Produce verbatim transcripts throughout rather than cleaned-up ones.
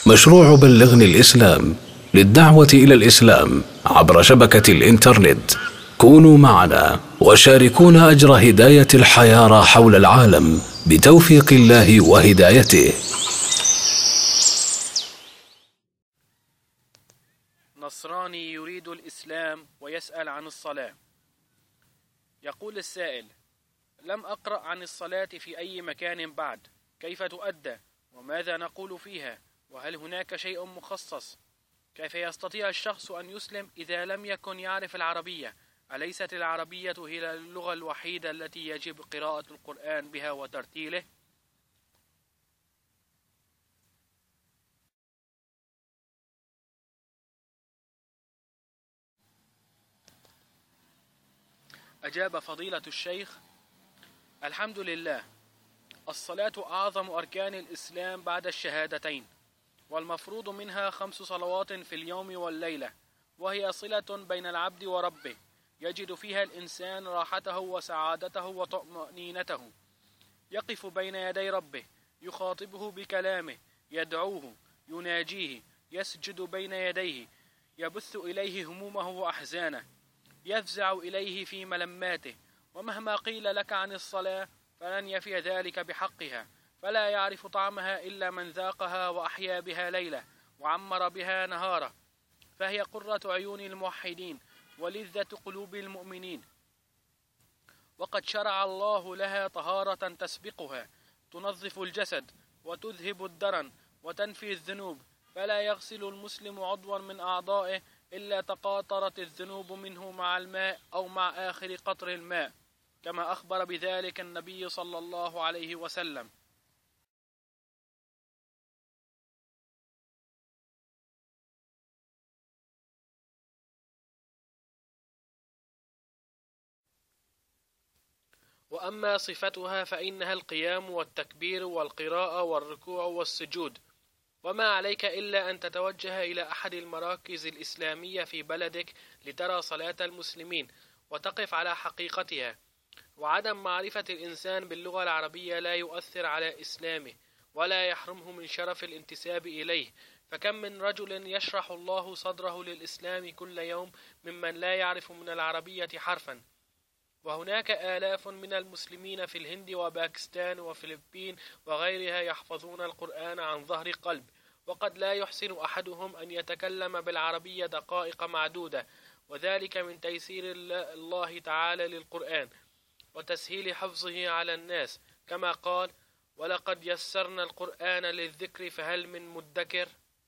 مشروع بلغني الإسلام للدعوة إلى الإسلام عبر شبكة الإنترنت. كونوا معنا وشاركونا أجر هداية الحياة حول العالم بتوفيق الله وهدايته. نصراني يريد الإسلام ويسأل عن الصلاة. يقول السائل: لم أقرأ عن الصلاة في أي مكان بعد، كيف تؤدى وماذا نقول فيها، وهل هناك شيء مخصص؟ كيف يستطيع الشخص أن يسلم إذا لم يكن يعرف العربية؟ أليست العربية هي اللغة الوحيدة التي يجب قراءة القرآن بها وترتيله؟ أجاب فضيلة الشيخ: الحمد لله، الصلاة أعظم أركان الإسلام بعد الشهادتين، والمفروض منها خمس صلوات في اليوم والليلة، وهي صلة بين العبد وربه، يجد فيها الإنسان راحته وسعادته وطمأنينته، يقف بين يدي ربه، يخاطبه بكلامه، يدعوه، يناجيه، يسجد بين يديه، يبث إليه همومه وأحزانه، يفزع إليه في ملماته. ومهما قيل لك عن الصلاة فلن يفي ذلك بحقها، فلا يعرف طعمها إلا من ذاقها وأحيا بها ليلة وعمر بها نهارا، فهي قرة عيون الموحدين ولذة قلوب المؤمنين، وقد شرع الله لها طهارة تسبقها، تنظف الجسد وتذهب الدرن وتنفي الذنوب، فلا يغسل المسلم عضوا من أعضائه إلا تقاطرت الذنوب منه مع الماء أو مع آخر قطر الماء، كما أخبر بذلك النبي صلى الله عليه وسلم. وأما صفتها فإنها القيام والتكبير والقراءة والركوع والسجود، وما عليك إلا أن تتوجه إلى أحد المراكز الإسلامية في بلدك لترى صلاة المسلمين وتقف على حقيقتها. وعدم معرفة الإنسان باللغة العربية لا يؤثر على إسلامه ولا يحرمه من شرف الانتساب إليه، فكم من رجل يشرح الله صدره للإسلام كل يوم ممن لا يعرف من العربية حرفا. وهناك آلاف من المسلمين في الهند وباكستان وفلبين وغيرها يحفظون القرآن عن ظهر قلب، وقد لا يحسن أحدهم أن يتكلم بالعربية دقائق معدودة، وذلك من تيسير الله تعالى للقرآن وتسهيل حفظه على الناس، كما قال: ولقد يسرنا القرآن للذكر فهل من مدكر.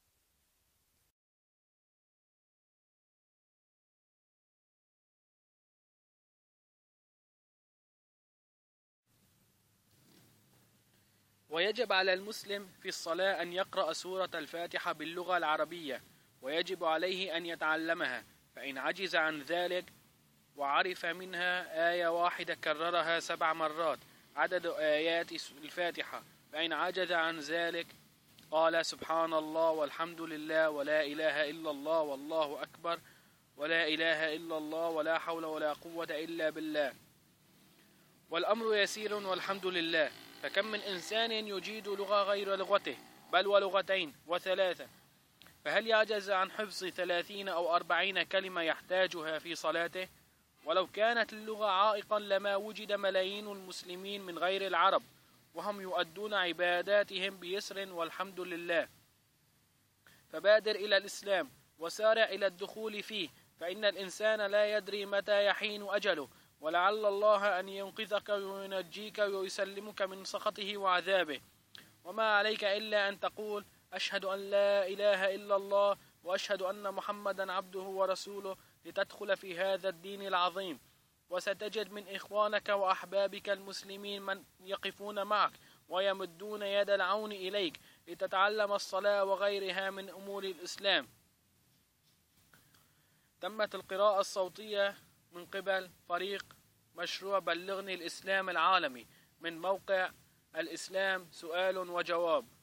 ويجب على المسلم في الصلاة أن يقرأ سورة الفاتحة باللغة العربية، ويجب عليه أن يتعلمها، فإن عجز عن ذلك وعرف منها آية واحدة كررها سبع مرات عدد آيات الفاتحة، فإن عجز عن ذلك قال: سبحان الله والحمد لله ولا إله إلا الله والله أكبر ولا إله إلا الله ولا حول ولا قوة إلا بالله. والأمر يسير والحمد لله، فكم من إنسان يجيد لغة غير لغته، بل ولغتين وثلاثة، فهل يعجز عن حفظ ثلاثين أو أربعين كلمة يحتاجها في صلاته؟ ولو كانت اللغة عائقا لما وجد ملايين المسلمين من غير العرب وهم يؤدون عباداتهم بيسر والحمد لله. فبادر إلى الإسلام وسارع إلى الدخول فيه، فإن الإنسان لا يدري متى يحين أجله، ولعل الله أن ينقذك وينجيك ويسلمك من سخطه وعذابه. وما عليك إلا أن تقول: أشهد أن لا إله إلا الله وأشهد أن محمدا عبده ورسوله، لتدخل في هذا الدين العظيم. وستجد من إخوانك وأحبابك المسلمين من يقفون معك ويمدون يد العون إليك لتتعلم الصلاة وغيرها من أمور الإسلام. تمت القراءة الصوتية من قبل فريق مشروع بلغني الإسلام العالمي من موقع الإسلام سؤال وجواب.